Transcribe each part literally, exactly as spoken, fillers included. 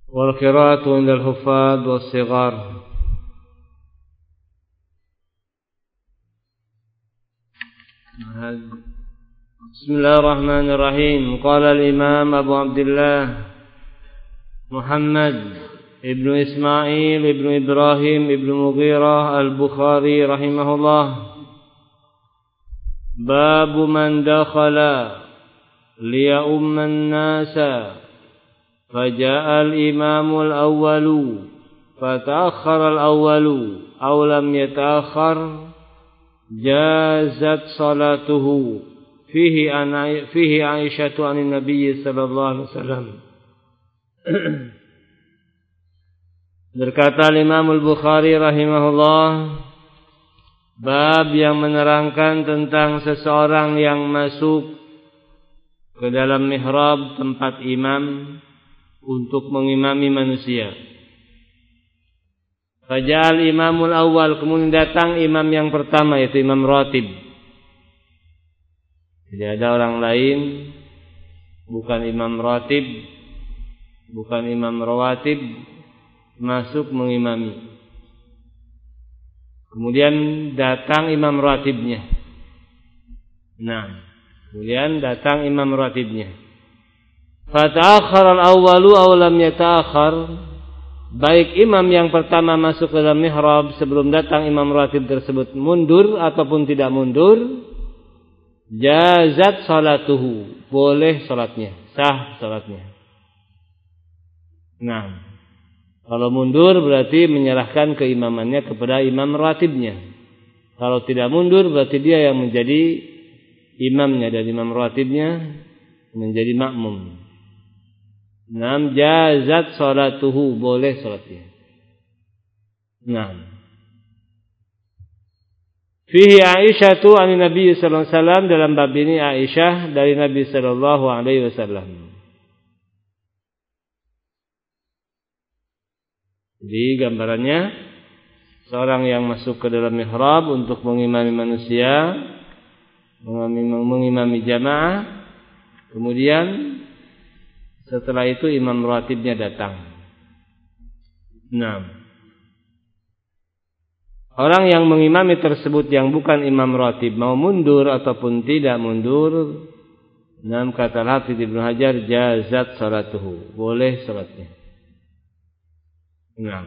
wal qiraatu indal huffaz was sighar. Bismillahirrahmanirrahim. Qala al-Imam Abu Abdullah Muhammad ibnu Ismail ibnu Ibrahim ibnu Mughirah al-Bukhari rahimahullah, babu man dakhala liya'umma an-nasa faja'a al-imamu al-awwalu fata'akhkhara al-awwalu aw lam yata'akhkhar jazat salatuhu fihi an fihi Aisyah an Nabi sallallahu alaihi wasallam. Berkata Imam Al-Bukhari rahimahullah, bab yang menerangkan tentang seseorang yang masuk ke dalam mihrab tempat imam untuk mengimami manusia. Faja'al imamul awal, kemudian datang imam yang pertama, yaitu imam ratib. Jadi ada orang lain, bukan imam ratib, bukan imam rawatib, masuk mengimami. Kemudian datang imam ratibnya. Nah, kemudian datang imam ratibnya. Fata'akhkhara al-awwalu aw lam yata'akhkhar, baik imam yang pertama masuk ke dalam mihrab sebelum datang imam ratib tersebut mundur ataupun tidak mundur, jazat salatuhu, boleh salatnya, sah salatnya. Nah, kalau mundur berarti menyerahkan keimamannya kepada imam ratibnya. Kalau tidak mundur berarti dia yang menjadi imamnya dan imam ratibnya menjadi makmum. Nam jazat salatuhu, boleh salatnya. Nah, fihi Aisyah tu an Nabi sallallahu alaihi wasallam, dalam bab ini Aisyah dari Nabi sallallahu alaihi wasallam. Jadi gambarannya, seorang yang masuk ke dalam mihrab untuk mengimami manusia, mengimami, mengimami jamaah, kemudian setelah itu imam ratibnya datang. Nah, orang yang mengimami tersebut yang bukan imam ratib mau mundur ataupun tidak mundur, nam kata Hafidz Ibnu Hajar, jazat salatuhu, boleh salatnya. Nah,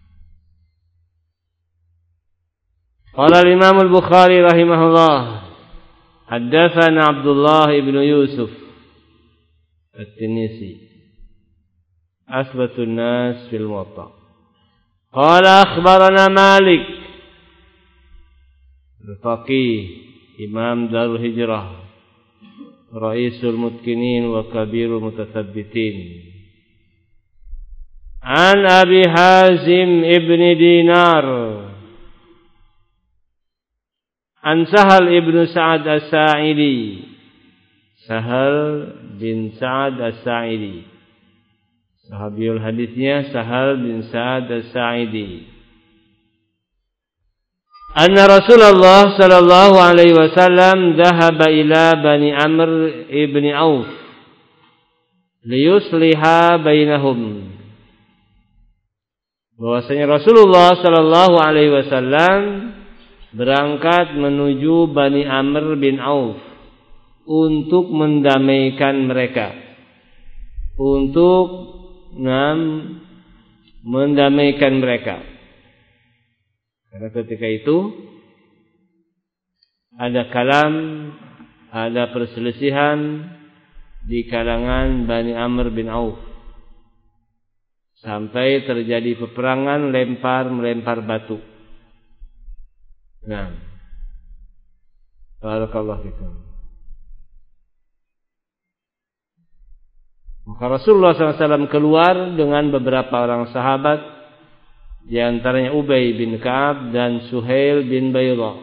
qala al-Imam Al-Bukhari rahimahullah, haddatsana Abdullah ibn Yusuf At-Tinisi, asbatun nas fil Muwatta. Qala akhbarana Malik, al-faqih, imam Darul Hijrah, raisul mutkinin wa kabirul mutathabbitin, an Abi Hazim ibn Dinar, an Sahal ibn Sa'ad As-Sa'idi, Sahal bin Sa'ad As-Sa'idi, sahabiul hadisnya Sahal bin Sa'ad As-Sa'idi, anna Rasulullah sallallahu alaihi wasallam dhahaba ila Bani Amr ibn Auf liyusliha bainahum, bahwasanya Rasulullah sallallahu alaihi wasallam berangkat menuju Bani Amr bin Auf untuk mendamaikan mereka, untuk nam, mendamaikan mereka. Karena ketika itu ada kalam, ada perselisihan di kalangan Bani Amr bin Auf, sampai terjadi peperangan lempar melempar batu. Nah, barakallahu fikum. Maka Rasulullah sallallahu alaihi wasallam keluar dengan beberapa orang sahabat, di antaranya Ubay bin Ka'ab dan Suhail bin Baydah.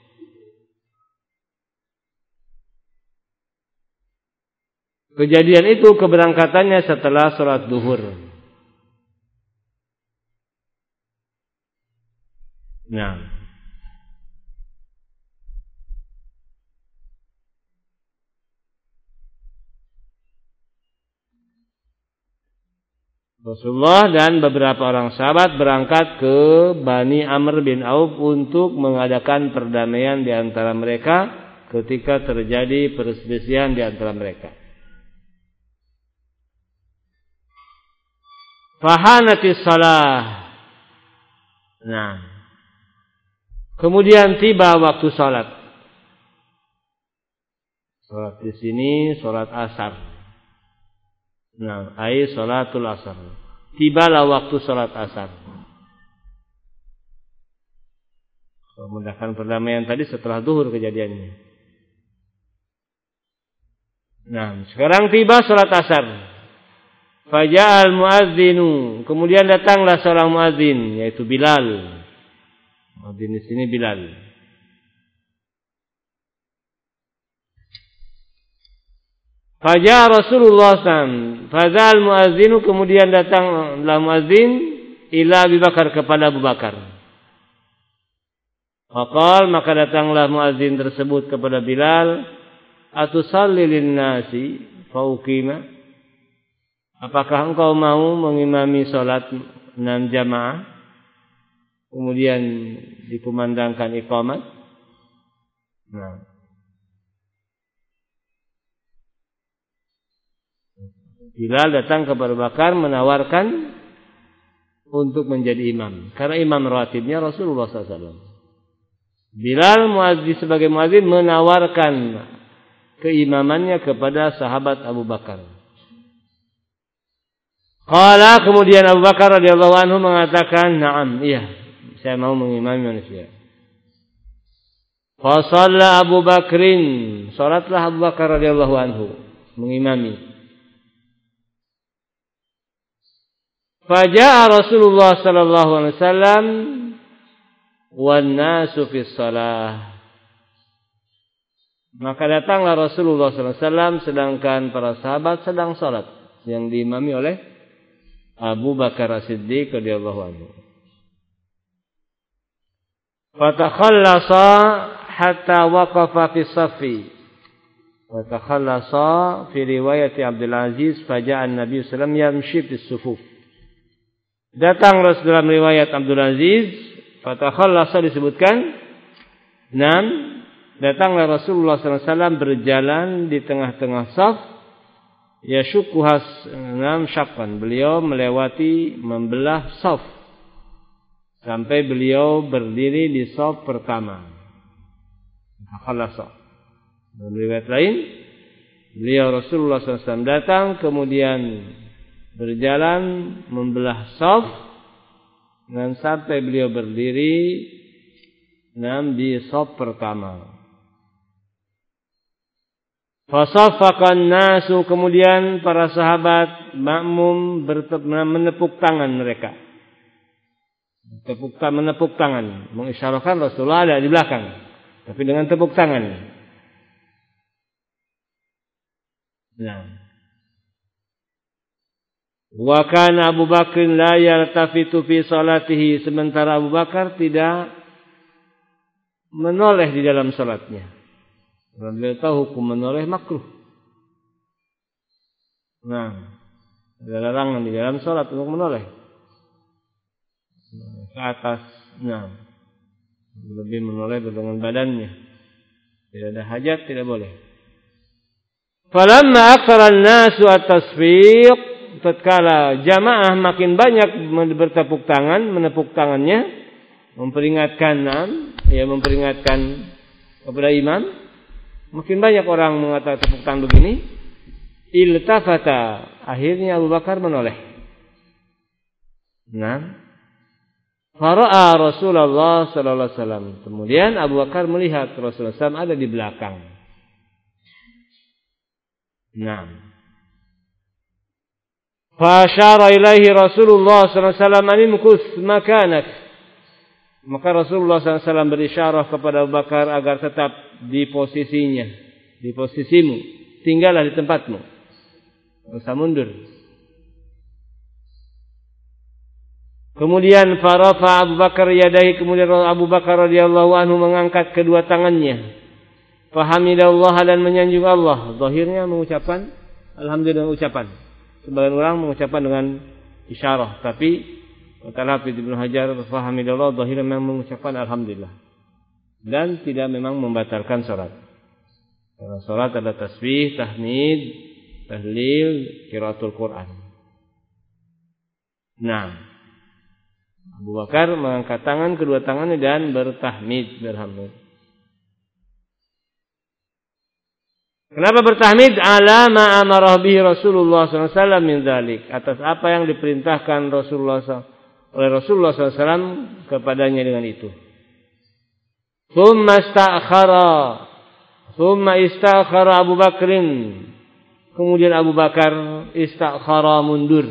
Kejadian itu keberangkatannya setelah sholat duhur. Nah, Rasulullah dan beberapa orang sahabat berangkat ke Bani Amr bin Auf untuk mengadakan perdamaian di antara mereka ketika terjadi perselisihan di antara mereka. Fahanatis salah. Nah, kemudian tiba waktu salat. Salat di sini salat asar. Nah, ai salatul asar. Tibalah waktu salat asar. Memudahkan perdamaian tadi setelah zuhur kejadiannya. Nah, sekarang tiba salat asar. Faja'al muadzinu, kemudian datanglah seorang muadzin yaitu Bilal. Muadzin di sini Bilal. Faja'a Rasulullah sallallahu alaihi wasallam. Fazal muadzinu, kemudian datanglah muadzin ila Abu Bakar kepada Abu Bakar. Faqal, maka datanglah muadzin tersebut kepada Bilal, atusalli lin-nasi fauqima? Apakah engkau mau mengimami salat enam jamaah kemudian dikumandangkan iqamat? Nah, Bilal datang kepada Abu Bakar menawarkan untuk menjadi imam. Karena imam ratibnya Rasulullah sallallahu alaihi wasallam. Bilal muadzin sebagai muadzin menawarkan keimamannya kepada sahabat Abu Bakar. Qala, kemudian Abu Bakar radhiyallahu anhu mengatakan, "Na'am, iya, saya mau mengimami manusia." Fa shalla Abu Bakrin, salatlah Abu Bakar radhiyallahu anhu mengimami. Faja'a Rasulullah sallallahu alaihi wasallam wan nasu fis shalah. Maka datanglah Rasulullah sallallahu alaihi wasallam sedangkan para sahabat sedang salat yang diimami oleh Abu Bakar As-Siddiq radhiyallahu anhu. Fatakhallasa hatta waqafa fi saffi. Fatakhallasa fi riwayat Abdul Aziz faja'a an-nabiy sallallahu alaihi wasallam yamshi fis sufuf. Datang dalam riwayat Abdul Aziz, fatakhallasa disebutkan, enam, datanglah Rasulullah sallallahu alaihi wasallam berjalan di tengah-tengah saf, yashukkuhas, enam, syakkan, beliau melewati, membelah saf, sampai beliau berdiri di saf pertama. Fatakhallasa. Dalam riwayat lain, beliau Rasulullah sallallahu alaihi wasallam datang, kemudian berjalan membelah saf dan sampai beliau berdiri enam di saf pertama. Fasafaqan nasu, kemudian para sahabat makmum menepuk tangan mereka. Tepuk menepuk tangan, mengisyaratkan Rasulullah ada di belakang, tapi dengan tepuk tangan. Nah, wa kana Abu Bakar la yaltafitu fi salatihi, sementara Abu Bakar tidak menoleh di dalam salatnya. Karena beliau tahu hukum menoleh makruh. Nah, ada larangan di dalam salat untuk menoleh ke atas. Nah, lebih menoleh dengan badannya. Tidak ada hajat, tidak boleh. Falamma aktsara an-nasu at-tasfiq, tatkala jamaah makin banyak bertepuk tangan, menepuk tangannya, memperingatkan, ya memperingatkan kepada imam, makin banyak orang mengatakan tepuk tangan begini, iltafata, akhirnya Abu Bakar menoleh. Nah, fara'a Rasulullah sallallahu alaihi wasallam. Kemudian Abu Bakar melihat Rasulullah sallallahu alaihi wasallam ada di belakang. Nah, Fashara ilaihi Rasulullah sallallahu alaihi wasallam animkus makanak. Maka Rasulullah sallallahu alaihi wasallam berisyarah kepada Abu Bakar agar tetap di posisinya, di posisimu, tinggallah di tempatmu, tidak usah mundur. Kemudian farafa Abu Bakar yadaihi, kemudian Abu Bakar radhiyallahu anhu mengangkat kedua tangannya, fahamidallah, dan menyanjung Allah. Zahirnya mengucapkan alhamdulillah, ucapan. Sebagian orang mengucapkan dengan isyarah, tapi kata Hafidz Ibnu Hajar rahimahullah zahir memang mengucapkan alhamdulillah dan tidak memang membatalkan salat. Karena salat ada tasbih, tahmid, tahlil, qiraatul Quran. Nah, Abu Bakar mengangkat tangan kedua tangannya dan bertahmid, berhamd. Kenapa bertahmid? Ala ma amarah bihi Rasulullah sallallahu alaihi wasallam min dzalik, atas apa yang diperintahkan Rasulullah oleh Rasulullah sallallahu alaihi wasallam kepadanya dengan itu. Tsumma ista'khara, tsumma ista'khara Abu Bakrin, kemudian Abu Bakar ista'khara mundur.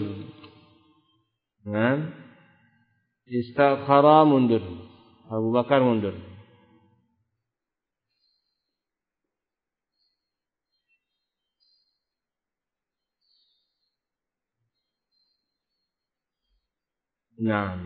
Nah, ista'khara mundur. Abu Bakar mundur. Nah,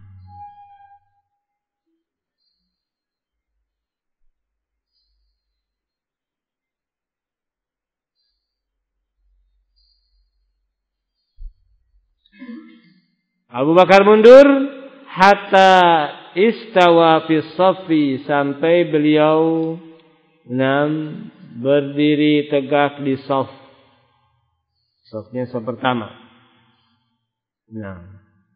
Abu Bakar mundur hatta istawa fi shaffi, sampai beliau enam berdiri tegak di shaf. Shafnya shaf pertama. Nah,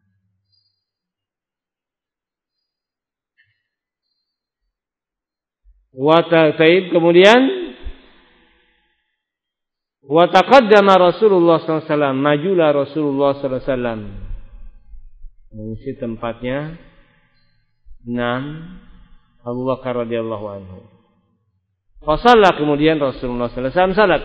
wa ta'ib, kemudian wa taqaddama Rasulullah sallallahu alaihi wasallam, majulah Rasulullah sallallahu alaihi wasallam mengisi tempatnya enam Abu Bakar radhiyallahu anhu. Fasalla, kemudian Rasulullah sallallahu alaihi wasallam salat.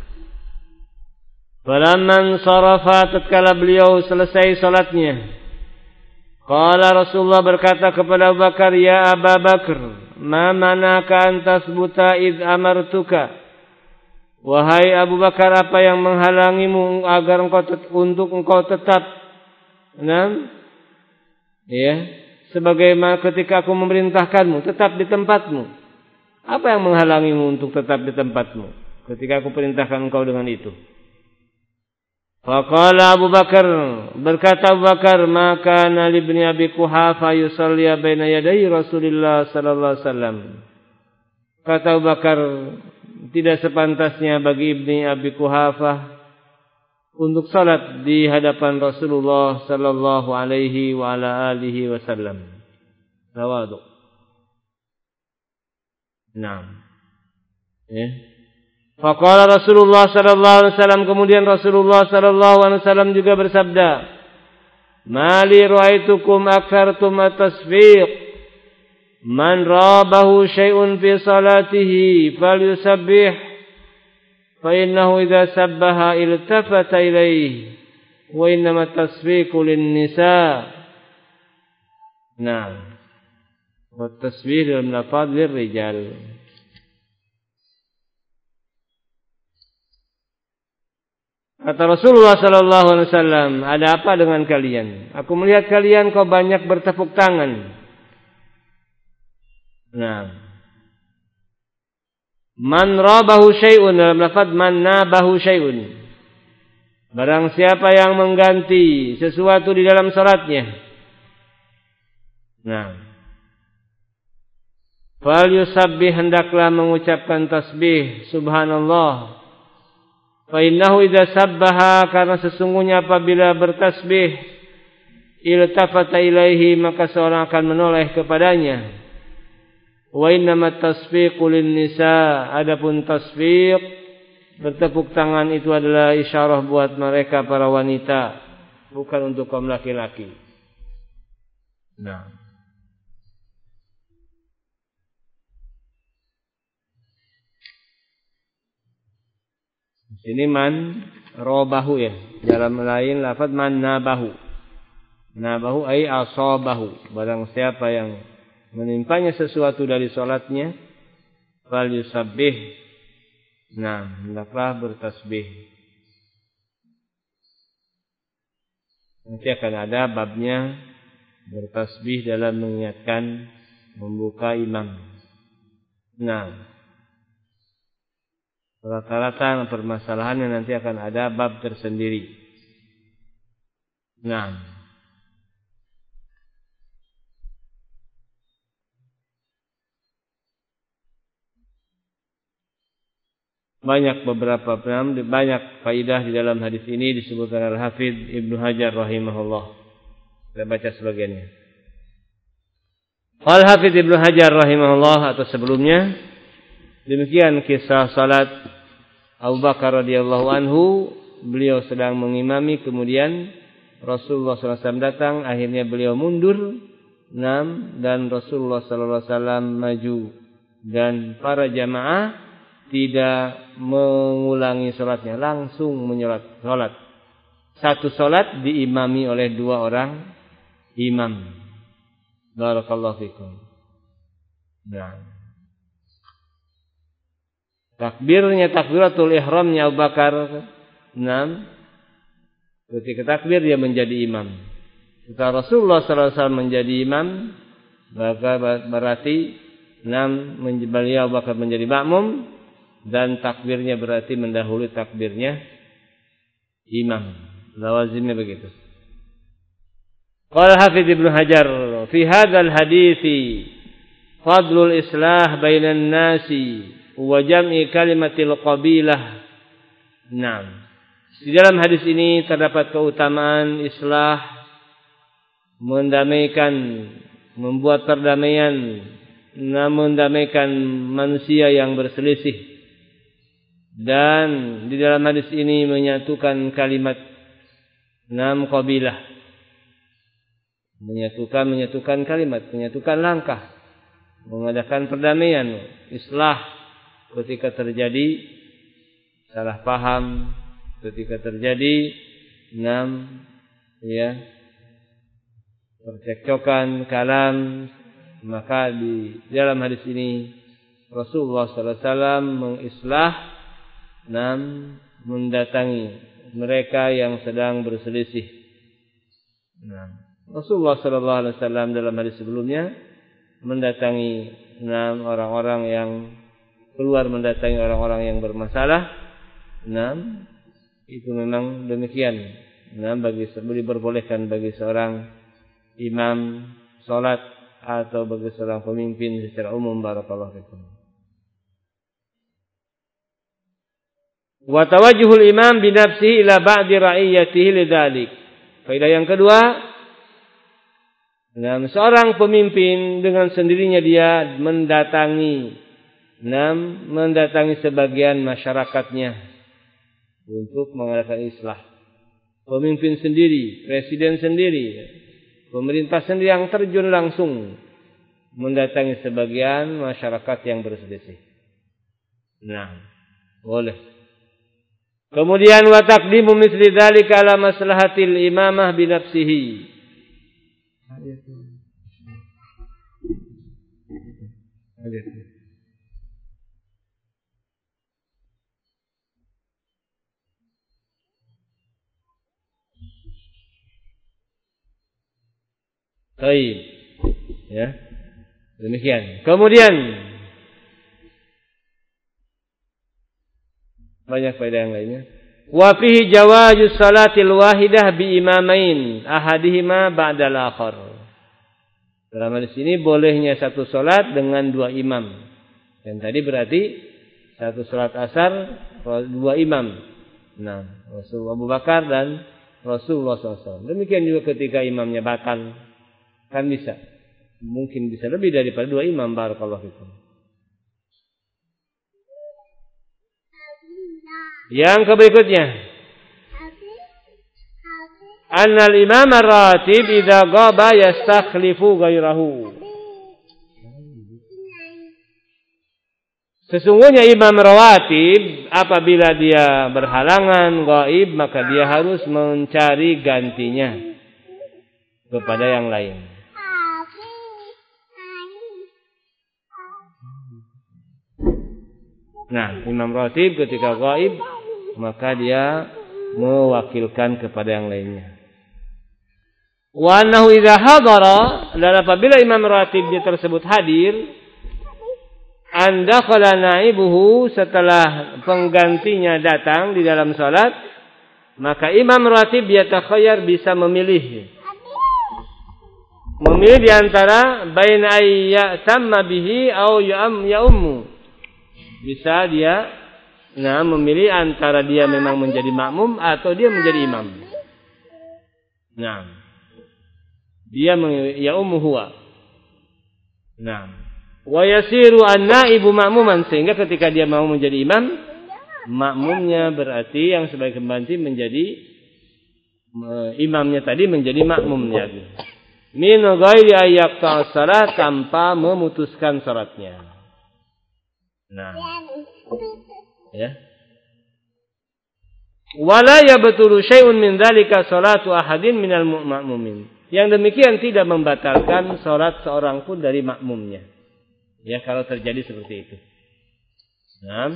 Falamman sarafa, tatkala beliau selesai salatnya, qala Rasulullah berkata kepada Abu Bakar, ya Abu Bakar, ma manaka an tasbuta id amartuka, wahai Abu Bakar, apa yang menghalangimu agar engkau tet- untuk engkau tetap enam ya sebagaimana ketika aku memerintahkanmu tetap di tempatmu. Apa yang menghalangimu untuk tetap di tempatmu ketika aku perintahkan engkau dengan itu? Faqala Abu Bakar, berkata Abu Bakar, maka nali ibni Abi Quhafa yusalli baina yaday Rasulillah sallallahu alaihi wasallam. Kata Abu Bakar, tidak sepantasnya bagi ibni Abi Quhafa untuk salat di hadapan Rasulullah sallallahu alaihi wa ala alihi wasallam. Tawadu. Naam. Ya. Faqala Rasulullah sallallahu alaihi wasallam, kemudian Rasulullah sallallahu alaihi wasallam juga bersabda, "Mali ra'aitukum aktsartum at-tasbiq, man rabahu syai'un fi salatihi falyusabbih, fa innahu idza sabbaha iltafata ilayhi, wa innama at-tasbiqu lin-nisa." Nah, at-tasbih dalam lafaz lir-rijal. Kata Rasulullah sallallahu alaihi wasallam, ada apa dengan kalian? Aku melihat kalian kau banyak bertepuk tangan. Nah, man rabahu syai'un, dalam lafaz man nabahu syai'un, barang siapa yang mengganti sesuatu di dalam salatnya. Nah, fal yusabbih, hendaklah mengucapkan tasbih subhanallah. Fa innahu idza sabbaha, karena sesungguhnya apabila bertasbih, iltafata ilaihi, maka seorang akan menoleh kepadanya. Wa innamat tasbiqu lin-nisa, adapun tasbih bertepuk tangan itu adalah isyarah buat mereka para wanita, bukan untuk kaum laki-laki. Nah, ini man robahu ya. Dalam lain lafaz man nabahu. Nabahu ay asabahu. Barang siapa yang menimpanya sesuatu dari salatnya, fal yusabbih. Nah, hendaklah bertasbih. Nanti akan ada babnya bertasbih dalam mengingatkan membuka imam. Nah, rata-rata permasalahannya nanti akan ada bab tersendiri. Nah. Banyak beberapa banyak faidah di dalam hadis ini disebutkan Al-Hafidz Ibnu Hajar rahimahullah. Kita baca sebagiannya. Al-Hafidz Ibnu Hajar rahimahullah atau sebelumnya demikian kisah salat Abu Bakar radhiyallahu anhu, beliau sedang mengimami, kemudian Rasulullah sallallahu alaihi wasallam datang, akhirnya beliau mundur, enam, dan Rasulullah sallallahu alaihi wasallam maju, dan para jamaah tidak mengulangi salatnya, langsung menyolat salat. Satu salat diimami oleh dua orang imam. Barakallahu fikum. Nah. Takbirnya takbiratul ihramnya Abu Bakar, enam. Ketika takbir dia menjadi imam. Setelah Rasulullah sallallahu alaihi wasallam menjadi imam, maka berarti enam, beliau Abu Bakar menjadi makmum, dan takbirnya berarti mendahului takbirnya imam. Lawazimnya begitu. Qala Hafidz Ibnu Hajar fi hadzal hadithi fadlul islah bainan nasi wa jam'i kalimatil qabilah. Naam. Di dalam hadis ini terdapat keutamaan islah, mendamaikan, membuat perdamaian, mendamaikan manusia yang berselisih. Dan di dalam hadis ini menyatukan kalimat enam qabilah, menyatukan menyatukan kalimat, menyatukan langkah, mengadakan perdamaian, islah ketika terjadi salah paham, ketika terjadi enam ya percekcokan kalam. Maka di dalam hadis ini Rasulullah sallallahu alaihi wasallam mengislah, enam, mendatangi mereka yang sedang berselisih. Nah, Rasulullah sallallahu alaihi wasallam dalam hadis sebelumnya mendatangi enam orang-orang yang keluar, mendatangi orang-orang yang bermasalah. Enam, itu memang demikian. Enam, bagi diperbolehkan bagi seorang imam salat atau bagi seorang pemimpin secara umum. Barakallahu fikum. Wa tawajjuhul imam bi nafsihi ila ba'di ra'iyatihi lidzalik. Faedah yang kedua, enam, seorang pemimpin dengan sendirinya dia mendatangi enam mendatangi sebagian masyarakatnya untuk mengadakan islah. Pemimpin sendiri, presiden sendiri, pemerintah sendiri yang terjun langsung mendatangi sebagian masyarakat yang berselisih. Nah, boleh. Kemudian wa taqdimu misli dzalika ala maslahatil imamah bi nafsihi. Baik. Ya. Demikian. Kemudian banyak faedah yang lainnya. Wa fihi jawazus salatil wahidah bi imamain ahadihima ba'dal akhar. Dalam hadis ini bolehnya satu salat dengan dua imam. Dan tadi berarti satu salat asar dua imam. Nah, Rasulullah Abu Bakar dan Rasulullah sallallahu alaihi wasallam. Demikian juga ketika imamnya batal, kan bisa. Mungkin bisa lebih daripada dua imam. Barakallahu fikum. Yang berikutnya, annal imam ar-ratib idza ghaba yastakhlifu ghairahu. Sesungguhnya imam rawatib apabila dia berhalangan, gaib, maka dia harus mencari gantinya kepada yang lain. Nah, imam rawatib ketika gaib, maka dia mewakilkan kepada yang lainnya. Wa annahu idza hadara, dan apabila imam rawatibnya tersebut hadir, andakhala naibuhu, setelah penggantinya datang di dalam salat, maka imam ratib yatakhayyar bisa memilih. Memilih di antara baina ayyatamma bihi au ya'am ya'ummu. Bisa dia nah memilih antara dia memang menjadi makmum atau dia menjadi imam. Nah. Dia ya'ummu huwa. Nah. Wa yasiru an-naibu ma'muman, sehingga ketika dia mau menjadi imam, makmumnya berarti yang sebagai pembantu menjadi imamnya tadi menjadi makmumnya. Min ghairi ayyaqta salat, tanpa memutuskan salatnya. Nah. Ya. Wala yabtulu syai'un min dzalika salatu ahadin minal ma'mumin. Yang demikian tidak membatalkan salat seorang pun dari makmumnya. Ya, kalau terjadi seperti itu. Nah.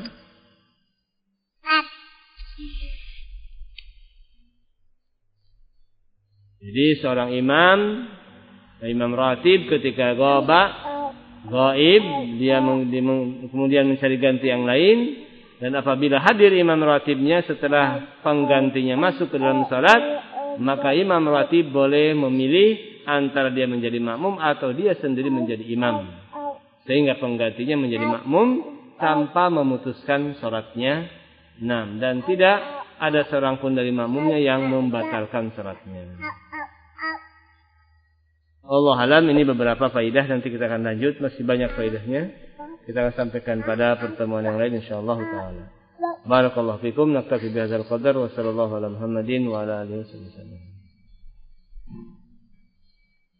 Jadi seorang imam, imam ratib ketika ghaba, ghaib, dia kemudian mencari ganti yang lain, dan apabila hadir imam ratibnya setelah penggantinya masuk ke dalam salat, maka imam ratib boleh memilih antara dia menjadi makmum atau dia sendiri menjadi imam, sehingga penggantinya menjadi makmum tanpa memutuskan salatnya. Nah, dan tidak ada seorang pun dari makmumnya yang membatalkan salatnya. Allah alam, ini beberapa faidah, nanti kita akan lanjut, masih banyak faidahnya. Kita akan sampaikan pada pertemuan yang lain insyaallah taala. Barakallahu fikum, naktafi bihadzal qadar wa sallallahu ala Muhammadin wa ala alihi wasallam.